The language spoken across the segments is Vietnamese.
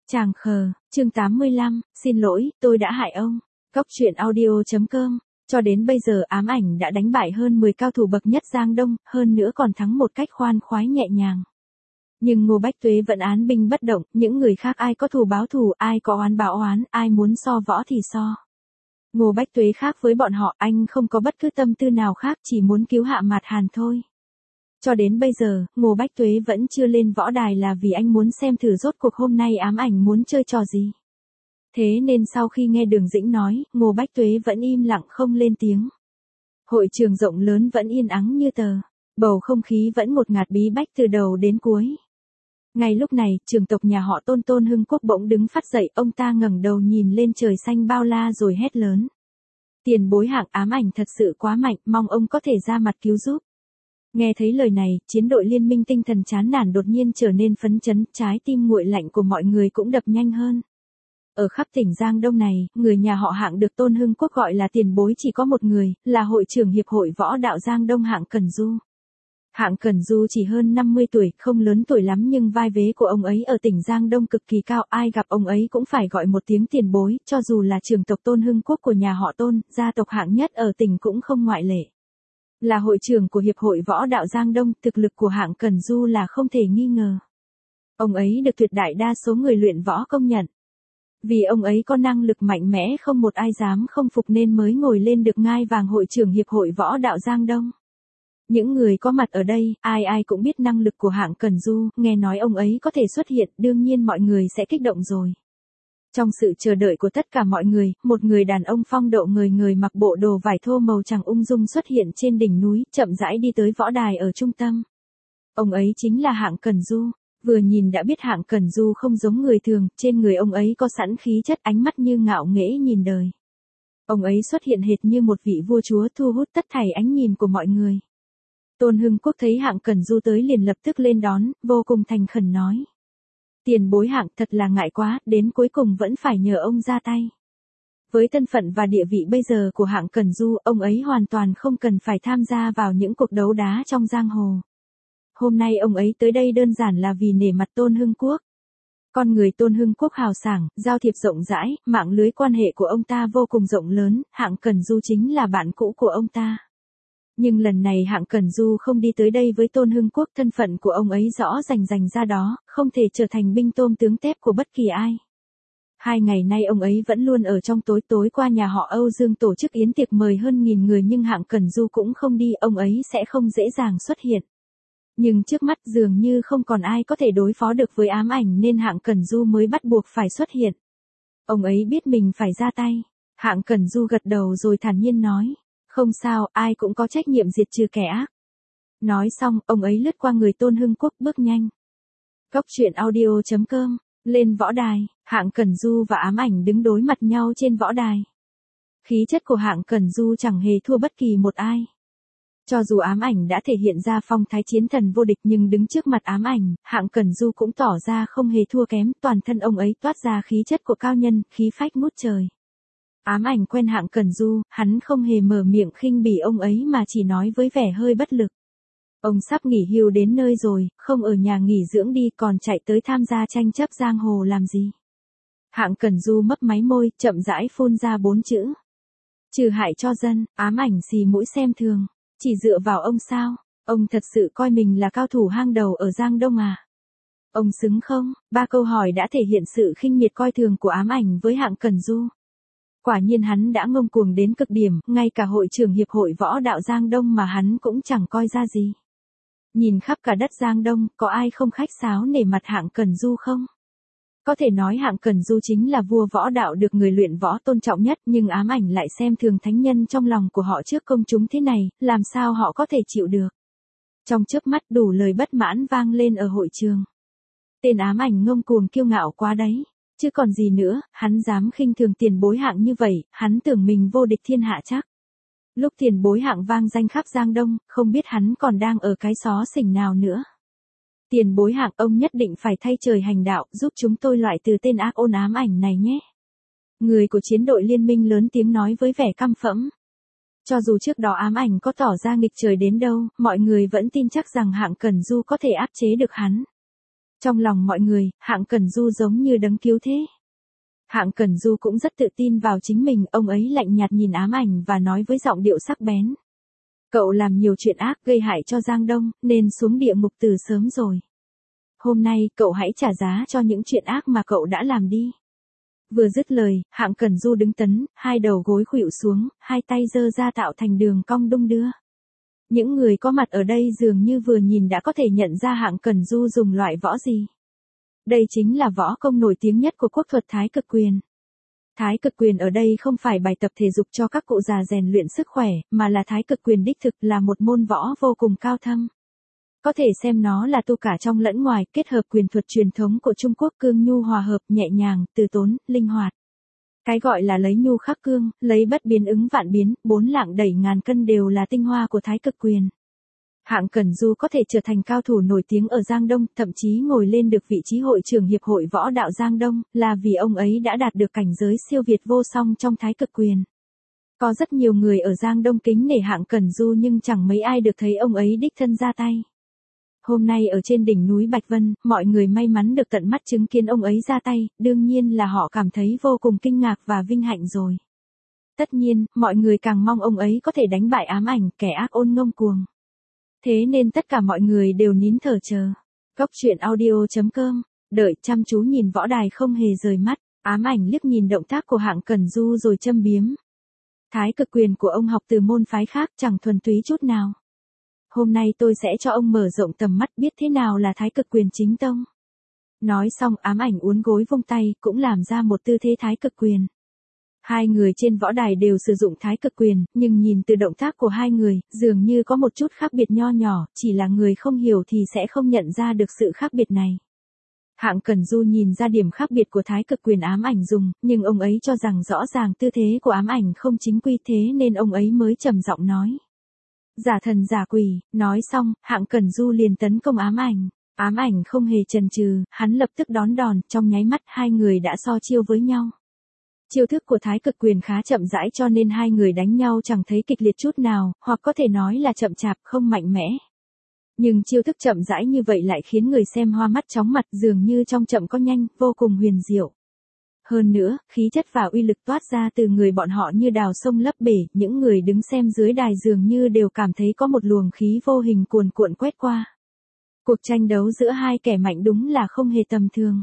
Chàng khờ, chương 85, xin lỗi, tôi đã hại ông. Góc truyện audio.com. Cho đến bây giờ ám ảnh đã đánh bại hơn 10 cao thủ bậc nhất Giang Đông, hơn nữa còn thắng một cách khoan khoái nhẹ nhàng. Nhưng Ngô Bách Tuế vẫn án binh bất động, những người khác ai có thù báo thù, ai có oán báo oán, ai muốn so võ thì so. Ngô Bách Tuế khác với bọn họ, anh không có bất cứ tâm tư nào khác, chỉ muốn cứu Hạ Mạt Hàn thôi. Cho đến bây giờ, Ngô Bách Tuế vẫn chưa lên võ đài là vì anh muốn xem thử rốt cuộc hôm nay ám ảnh muốn chơi trò gì. Thế nên sau khi nghe Đường Dĩnh nói, Ngô Bách Tuế vẫn im lặng không lên tiếng. Hội trường rộng lớn vẫn yên ắng như tờ, bầu không khí vẫn ngột ngạt bí bách từ đầu đến cuối. Ngay lúc này, trưởng tộc nhà họ Tôn Tôn Hưng Quốc bỗng đứng phát dậy, ông ta ngẩng đầu nhìn lên trời xanh bao la rồi hét lớn. Tiền bối Hạng, ám ảnh thật sự quá mạnh, mong ông có thể ra mặt cứu giúp. Nghe thấy lời này, chiến đội liên minh tinh thần chán nản đột nhiên trở nên phấn chấn, trái tim nguội lạnh của mọi người cũng đập nhanh hơn. Ở khắp tỉnh Giang Đông này, người nhà họ Hạng được Tôn Hưng Quốc gọi là tiền bối chỉ có một người, là hội trưởng Hiệp hội Võ đạo Giang Đông Hạng Cẩn Du. Hạng Cẩn Du chỉ hơn 50 tuổi, không lớn tuổi lắm nhưng vai vế của ông ấy ở tỉnh Giang Đông cực kỳ cao, ai gặp ông ấy cũng phải gọi một tiếng tiền bối, cho dù là trưởng tộc Tôn Hưng Quốc của nhà họ Tôn, gia tộc hạng nhất ở tỉnh cũng không ngoại lệ. Là hội trưởng của Hiệp hội Võ đạo Giang Đông, thực lực của Hạng Cẩn Du là không thể nghi ngờ. Ông ấy được tuyệt đại đa số người luyện võ công nhận. Vì ông ấy có năng lực mạnh mẽ không một ai dám không phục nên mới ngồi lên được ngai vàng hội trưởng Hiệp hội Võ đạo Giang Đông. Những người có mặt ở đây, ai ai cũng biết năng lực của Hạng Cẩn Du, nghe nói ông ấy có thể xuất hiện, đương nhiên mọi người sẽ kích động rồi. Trong sự chờ đợi của tất cả mọi người, một người đàn ông phong độ người người mặc bộ đồ vải thô màu trắng ung dung xuất hiện trên đỉnh núi, chậm rãi đi tới võ đài ở trung tâm. Ông ấy chính là Hạng Cẩn Du. Vừa nhìn đã biết Hạng Cẩn Du không giống người thường, trên người ông ấy có sẵn khí chất, ánh mắt như ngạo nghễ nhìn đời. Ông ấy xuất hiện hệt như một vị vua chúa thu hút tất thảy ánh nhìn của mọi người. Tôn Hưng Quốc thấy Hạng Cẩn Du tới liền lập tức lên đón, vô cùng thành khẩn nói. Tiền bối Hạng, thật là ngại quá, đến cuối cùng vẫn phải nhờ ông ra tay. Với thân phận và địa vị bây giờ của Hạng Cẩn Du, ông ấy hoàn toàn không cần phải tham gia vào những cuộc đấu đá trong giang hồ. Hôm nay ông ấy tới đây đơn giản là vì nể mặt Tôn Hưng Quốc. Con người Tôn Hưng Quốc hào sảng, giao thiệp rộng rãi, mạng lưới quan hệ của ông ta vô cùng rộng lớn, Hạng Cẩn Du chính là bạn cũ của ông ta. Nhưng lần này Hạng Cẩn Du không đi tới đây với Tôn Hưng Quốc, thân phận của ông ấy rõ rành ra đó, không thể trở thành binh tôm tướng tép của bất kỳ ai. 2 ngày nay ông ấy vẫn luôn ở trong tối qua nhà họ Âu Dương tổ chức yến tiệc mời hơn 1000 người nhưng Hạng Cẩn Du cũng không đi, ông ấy sẽ không dễ dàng xuất hiện. Nhưng trước mắt dường như không còn ai có thể đối phó được với ám ảnh nên Hạng Cẩn Du mới bắt buộc phải xuất hiện. Ông ấy biết mình phải ra tay. Hạng Cẩn Du gật đầu rồi thản nhiên nói. Không sao, ai cũng có trách nhiệm diệt trừ kẻ ác. Nói xong, ông ấy lướt qua người Tôn Hưng Quốc bước nhanh. Góc truyện audio.com. Lên võ đài, Hạng Cẩn Du và ám ảnh đứng đối mặt nhau trên võ đài. Khí chất của Hạng Cẩn Du chẳng hề thua bất kỳ một ai. Cho dù ám ảnh đã thể hiện ra phong thái chiến thần vô địch nhưng đứng trước mặt ám ảnh, Hạng Cẩn Du cũng tỏ ra không hề thua kém, toàn thân ông ấy toát ra khí chất của cao nhân, khí phách ngút trời. Ám ảnh quen Hạng Cẩn Du, hắn không hề mở miệng khinh bỉ ông ấy mà chỉ nói với vẻ hơi bất lực. Ông sắp nghỉ hưu đến nơi rồi, không ở nhà nghỉ dưỡng đi còn chạy tới tham gia tranh chấp giang hồ làm gì. Hạng Cẩn Du mấp máy môi, chậm rãi phun ra 4 chữ. Trừ hại cho dân, ám ảnh xì mũi xem thường. Chỉ dựa vào ông sao? Ông thật sự coi mình là cao thủ hang đầu ở Giang Đông à? Ông xứng không? 3 câu hỏi đã thể hiện sự khinh miệt coi thường của ám ảnh với Hạng Cẩn Du. Quả nhiên hắn đã ngông cuồng đến cực điểm, ngay cả hội trưởng Hiệp hội Võ đạo Giang Đông mà hắn cũng chẳng coi ra gì. Nhìn khắp cả đất Giang Đông, có ai không khách sáo nể mặt Hạng Cẩn Du không? Có thể nói Hạng Cẩn Du chính là vua võ đạo được người luyện võ tôn trọng nhất, nhưng ám ảnh lại xem thường thánh nhân trong lòng của họ trước công chúng thế này, làm sao họ có thể chịu được. Trong chớp mắt đủ lời bất mãn vang lên ở hội trường. Tên ám ảnh ngông cuồng kiêu ngạo quá đấy, chứ còn gì nữa, hắn dám khinh thường tiền bối Hạng như vậy, hắn tưởng mình vô địch thiên hạ chắc. Lúc tiền bối Hạng vang danh khắp Giang Đông, không biết hắn còn đang ở cái xó xỉnh nào nữa. Tiền bối Hạng, ông nhất định phải thay trời hành đạo, giúp chúng tôi loại từ tên ác ôn ám ảnh này nhé. Người của chiến đội liên minh lớn tiếng nói với vẻ căm phẫn. Cho dù trước đó ám ảnh có tỏ ra nghịch trời đến đâu, mọi người vẫn tin chắc rằng Hạng Cẩn Du có thể áp chế được hắn. Trong lòng mọi người, Hạng Cẩn Du giống như đấng cứu thế. Hạng Cẩn Du cũng rất tự tin vào chính mình, ông ấy lạnh nhạt nhìn ám ảnh và nói với giọng điệu sắc bén. Cậu làm nhiều chuyện ác gây hại cho Giang Đông, nên xuống địa ngục từ sớm rồi. Hôm nay, cậu hãy trả giá cho những chuyện ác mà cậu đã làm đi. Vừa dứt lời, Hạng Cẩn Du đứng tấn, hai đầu gối khuỵu xuống, hai tay giơ ra tạo thành đường cong đung đưa. Những người có mặt ở đây dường như vừa nhìn đã có thể nhận ra Hạng Cẩn Du dùng loại võ gì. Đây chính là võ công nổi tiếng nhất của quốc thuật Thái Cực Quyền. Thái Cực Quyền ở đây không phải bài tập thể dục cho các cụ già rèn luyện sức khỏe, mà là Thái Cực Quyền đích thực, là một môn võ vô cùng cao thâm. Có thể xem nó là tu cả trong lẫn ngoài, kết hợp quyền thuật truyền thống của Trung Quốc, cương nhu hòa hợp, nhẹ nhàng, từ tốn, linh hoạt. Cái gọi là lấy nhu khắc cương, lấy bất biến ứng vạn biến, bốn lạng đẩy ngàn cân đều là tinh hoa của Thái Cực Quyền. Hạng Cẩn Du có thể trở thành cao thủ nổi tiếng ở Giang Đông, thậm chí ngồi lên được vị trí hội trưởng Hiệp hội Võ đạo Giang Đông, là vì ông ấy đã đạt được cảnh giới siêu việt vô song trong Thái Cực Quyền. Có rất nhiều người ở Giang Đông kính nể Hạng Cẩn Du nhưng chẳng mấy ai được thấy ông ấy đích thân ra tay. Hôm nay ở trên đỉnh núi Bạch Vân, mọi người may mắn được tận mắt chứng kiến ông ấy ra tay, đương nhiên là họ cảm thấy vô cùng kinh ngạc và vinh hạnh rồi. Tất nhiên, mọi người càng mong ông ấy có thể đánh bại ám ảnh, kẻ ác ôn ngông cuồng. Thế nên tất cả mọi người đều nín thở chờ. Cốc truyện audio.com, đợi chăm chú nhìn võ đài không hề rời mắt, ám ảnh liếc nhìn động tác của Hạng Cẩn Du rồi châm biếm. Thái Cực Quyền của ông học từ môn phái khác chẳng thuần túy chút nào. Hôm nay tôi sẽ cho ông mở rộng tầm mắt biết thế nào là Thái Cực Quyền chính tông. Nói xong ám ảnh uốn gối vung tay, cũng làm ra một tư thế Thái Cực Quyền. Hai người trên võ đài đều sử dụng Thái Cực Quyền, nhưng nhìn từ động tác của hai người, dường như có một chút khác biệt nho nhỏ, chỉ là người không hiểu thì sẽ không nhận ra được sự khác biệt này. Hạng Cẩn Du nhìn ra điểm khác biệt của Thái Cực Quyền ám ảnh dùng, nhưng ông ấy cho rằng rõ ràng tư thế của ám ảnh không chính quy, thế nên ông ấy mới trầm giọng nói. Giả thần giả quỷ, nói xong, Hạng Cẩn Du liền tấn công ám ảnh. Ám ảnh không hề chần chừ, hắn lập tức đón đòn, trong nháy mắt hai người đã so chiêu với nhau. Chiêu thức của Thái Cực Quyền khá chậm rãi cho nên hai người đánh nhau chẳng thấy kịch liệt chút nào, hoặc có thể nói là chậm chạp, không mạnh mẽ. Nhưng chiêu thức chậm rãi như vậy lại khiến người xem hoa mắt chóng mặt, dường như trong chậm có nhanh, vô cùng huyền diệu. Hơn nữa, khí chất và uy lực toát ra từ người bọn họ như đào sông lấp bể, những người đứng xem dưới đài dường như đều cảm thấy có một luồng khí vô hình cuồn cuộn quét qua. Cuộc tranh đấu giữa hai kẻ mạnh đúng là không hề tầm thường.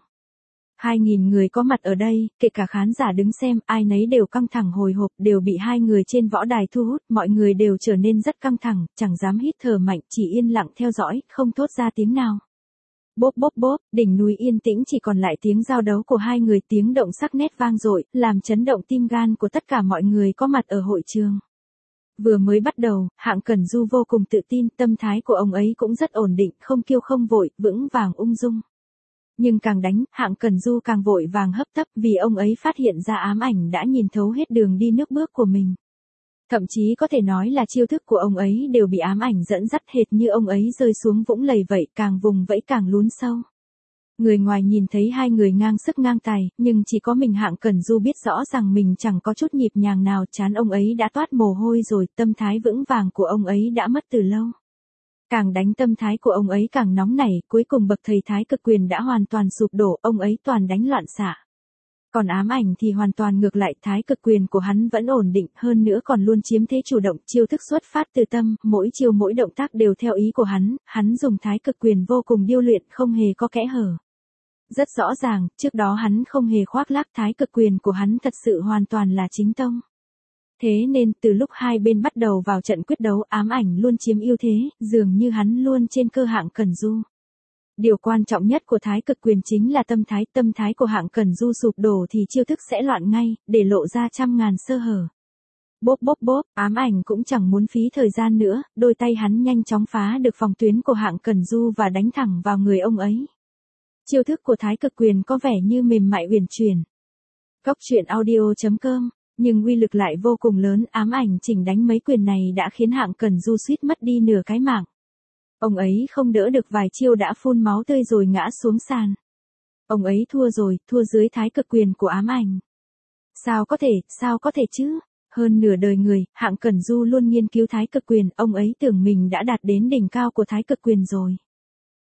2.000 người có mặt ở đây, kể cả khán giả đứng xem, ai nấy đều căng thẳng hồi hộp, đều bị hai người trên võ đài thu hút, mọi người đều trở nên rất căng thẳng, chẳng dám hít thở mạnh, chỉ yên lặng theo dõi, không thốt ra tiếng nào. Bốp bốp bốp, đỉnh núi yên tĩnh chỉ còn lại tiếng giao đấu của hai người, tiếng động sắc nét vang dội, làm chấn động tim gan của tất cả mọi người có mặt ở hội trường. Vừa mới bắt đầu, Hạng Cẩn Du vô cùng tự tin, tâm thái của ông ấy cũng rất ổn định, không kiêu không vội, vững vàng ung dung. Nhưng càng đánh, Hạng Cẩn Du càng vội vàng hấp tấp vì ông ấy phát hiện ra ám ảnh đã nhìn thấu hết đường đi nước bước của mình. Thậm chí có thể nói là chiêu thức của ông ấy đều bị ám ảnh dẫn dắt hệt như ông ấy rơi xuống vũng lầy vậy, càng vùng vẫy càng lún sâu. Người ngoài nhìn thấy hai người ngang sức ngang tài, nhưng chỉ có mình Hạng Cẩn Du biết rõ rằng mình chẳng có chút nhịp nhàng nào, trán ông ấy đã toát mồ hôi rồi, tâm thái vững vàng của ông ấy đã mất từ lâu. Càng đánh tâm thái của ông ấy càng nóng nảy, cuối cùng bậc thầy Thái Cực Quyền đã hoàn toàn sụp đổ, ông ấy toàn đánh loạn xạ. Còn ám ảnh thì hoàn toàn ngược lại, Thái Cực Quyền của hắn vẫn ổn định, hơn nữa còn luôn chiếm thế chủ động, chiêu thức xuất phát từ tâm, mỗi chiêu mỗi động tác đều theo ý của hắn dùng Thái Cực Quyền vô cùng điêu luyện, không hề có kẽ hở. Rất rõ ràng, trước đó hắn không hề khoác lác, Thái Cực Quyền của hắn thật sự hoàn toàn là chính tông. Thế nên, từ lúc hai bên bắt đầu vào trận quyết đấu, ám ảnh luôn chiếm ưu thế, dường như hắn luôn trên cơ Hạng Cẩn Du. Điều quan trọng nhất của Thái Cực Quyền chính là tâm thái của Hạng Cẩn Du sụp đổ thì chiêu thức sẽ loạn ngay, để lộ ra trăm ngàn sơ hở. Bốp bốp bốp, ám ảnh cũng chẳng muốn phí thời gian nữa, đôi tay hắn nhanh chóng phá được phòng tuyến của Hạng Cẩn Du và đánh thẳng vào người ông ấy. Chiêu thức của Thái Cực Quyền có vẻ như mềm mại uyển chuyển. Cốc truyện audio.com, nhưng uy lực lại vô cùng lớn, ám ảnh chỉnh đánh mấy quyền này đã khiến Hạng Cẩn Du suýt mất đi nửa cái mạng. Ông ấy không đỡ được vài chiêu đã phun máu tươi rồi ngã xuống sàn. Ông ấy thua rồi, thua dưới Thái Cực Quyền của ám ảnh. Sao có thể chứ? Hơn nửa đời người, Hạng Cẩn Du luôn nghiên cứu Thái Cực Quyền, ông ấy tưởng mình đã đạt đến đỉnh cao của Thái Cực Quyền rồi.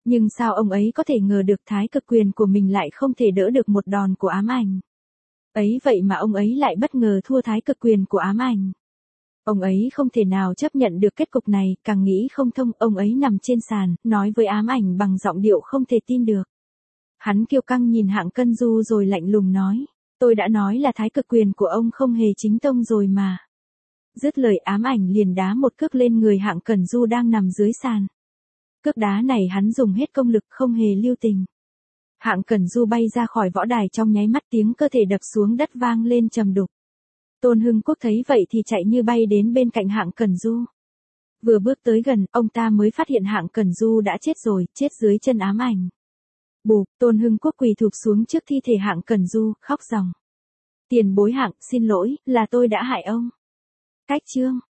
Nhưng sao ông ấy có thể ngờ được thái cực quyền của mình lại không thể đỡ được một đòn của ám ảnh. Ấy vậy mà ông ấy lại bất ngờ thua thái cực quyền của ám ảnh. Ông ấy không thể nào chấp nhận được kết cục này, càng nghĩ không thông, ông ấy nằm trên sàn, nói với ám ảnh bằng giọng điệu không thể tin được. Hắn kiêu căng nhìn Hạng Cân Du rồi lạnh lùng nói, tôi đã nói là thái cực quyền của ông không hề chính tông rồi mà. Dứt lời ám ảnh liền đá một cước lên người Hạng Cẩn Du đang nằm dưới sàn. Cước đá này hắn dùng hết công lực không hề lưu tình. Hạng Cẩn Du bay ra khỏi võ đài trong nháy mắt, tiếng cơ thể đập xuống đất vang lên trầm đục. Tôn Hưng Quốc thấy vậy thì chạy như bay đến bên cạnh Hạng Cẩn Du. Vừa bước tới gần, ông ta mới phát hiện Hạng Cẩn Du đã chết rồi, chết dưới chân ám ảnh. Bụp, Tôn Hưng Quốc quỳ thụp xuống trước thi thể Hạng Cẩn Du, khóc ròng. Tiền bối Hạng, xin lỗi, là tôi đã hại ông. Cách chương